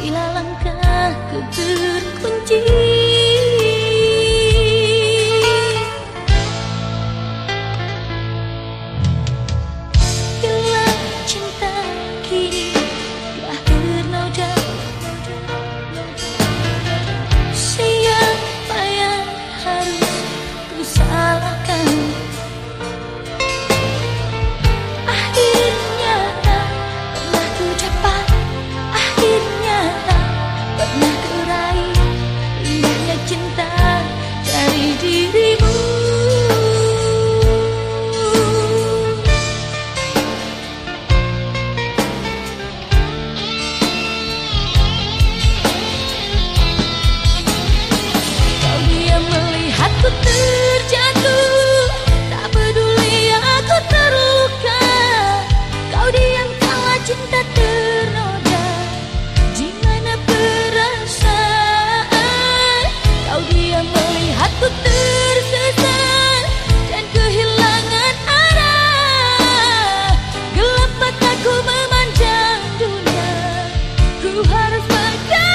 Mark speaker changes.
Speaker 1: bila langkahku terkunci. Bila cinta kini telah bernoda, siapa yang harus ku salahkan? Akhirnya tak pernah ku dapat, akhirnya tak pernah ku raih indahnya cinta dari dirimu. Kau diam melihatku terjatuh, tak peduli aku terluka. Kau diam kala cinta ternoda, di mana perasaan? Kau diam melihatku tersesat dan kehilangan arah. Gelap mataku memandang dunia, ku harus berkata